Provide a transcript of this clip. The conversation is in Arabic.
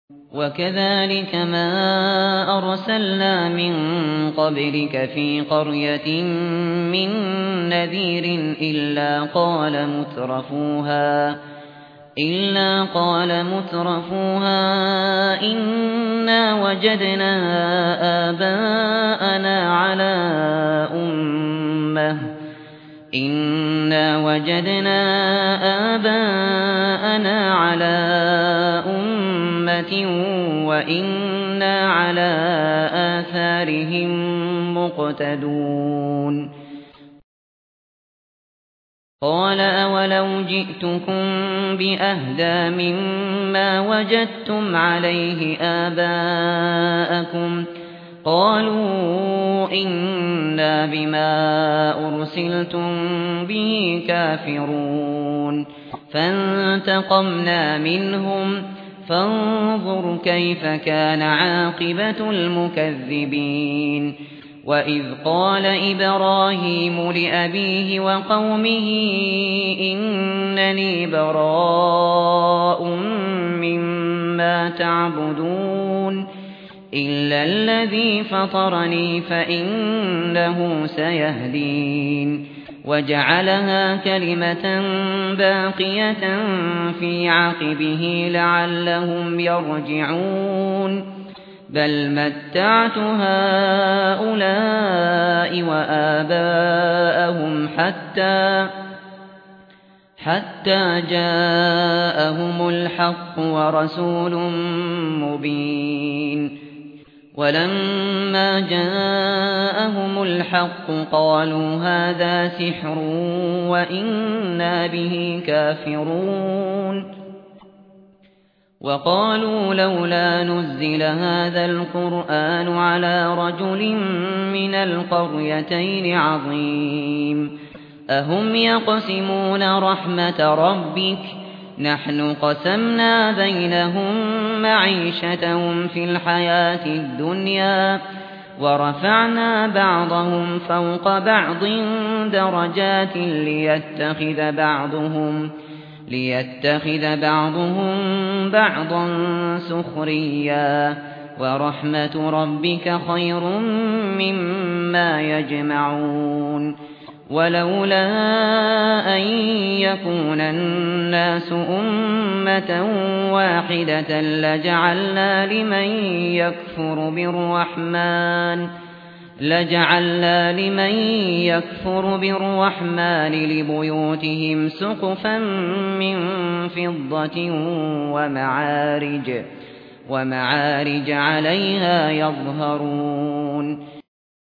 وَكَذَلِكَ مَا أَرْسَلْنَا مِن قَبْلِكَ فِي قَرْيَةٍ مِّن نَّذِيرٍ إِلَّا قَالَ مُتْرَفُوهَا إِنَّا وَجَدْنَا آبَاءَنَا عَلَىٰ أُمَّةٍ وَإِنَّا عَلَىٰ آثَارِهِم مُّقْتَدُونَ قَالَ أَوَلَوْ جِئْتُكُم بِأَهْدَىٰ مِمَّا وَجَدتُّمْ عَلَيْهِ آبَاءَكُمْ ۖ قَالُوا إِنَّا بِمَا أُرْسِلْتُم بِهِ كَافِرُونَ فَانتَقَمْنَا مِنْهُمْ فَانظُرْ كَيْفَ كَانَ عَاقِبَةُ الْمُكَذِّبِينَ وَإِذْ قَالَ إِبْرَاهِيمُ لِأَبِيهِ وَقَوْمِهِ إِنَّنِي بَرَاءٌ مِّمَّا تَعْبُدُونَ إِلَّا الَّذِي فَطَرَنِي فَإِنَّهُ سَيَهْدِينِ وَجَعَلَهَا كَلِمَةً بَاقِيَةً فِي عَقِبِهِ لَعَلَّهُمْ يَرْجِعُونَ بَلْ مَتَّعْتُ هَٰؤُلَاءِ وَآبَاءَهُمْ حَتَّىٰ جَاءَهُمُ الْحَقُّ وَرَسُولٌ مُّبِينٌ وَلَمَّا جَاءَهُمُ الْحَقُّ قَالُوا هَٰذَا سِحْرٌ وَإِنَّا بِهِ كَافِرُونَ وَقَالُوا لَوْلَا نُزِّلَ هَٰذَا الْقُرْآنُ عَلَىٰ رَجُلٍ مِّنَ الْقَرْيَتَيْنِ عَظِيمٍ أَهُمْ يَقْسِمُونَ رَحْمَتَ رَبِّكَ نَحْنُ قَسَمْنَا بَيْنَهُم مَّعِيشَتَهُمْ فِي الْحَيَاةِ الدُّنْيَا وَرَفَعْنَا بَعْضَهُمْ فَوْقَ بَعْضٍ دَرَجَاتٍ لِّيَتَّخِذَ بَعْضُهُم بَعْضًا سُخْرِيًّا ۗ وَرَحْمَةُ رَبِّكَ خَيْرٌ مِّمَّا يَجْمَعُونَ وَلَوْلَا أَن يَكُونَ النَّاسُ أُمَّةً وَاحِدَةً لَّجَعَلْنَا لِمَن يَكْفُرُ بِالرَّحْمَٰنِ لِبُيُوتِهِمْ سُقُفًا مِّن فِضَّةٍ وَمَعَارِجَ عَلَيْهَا يَظْهَرُونَ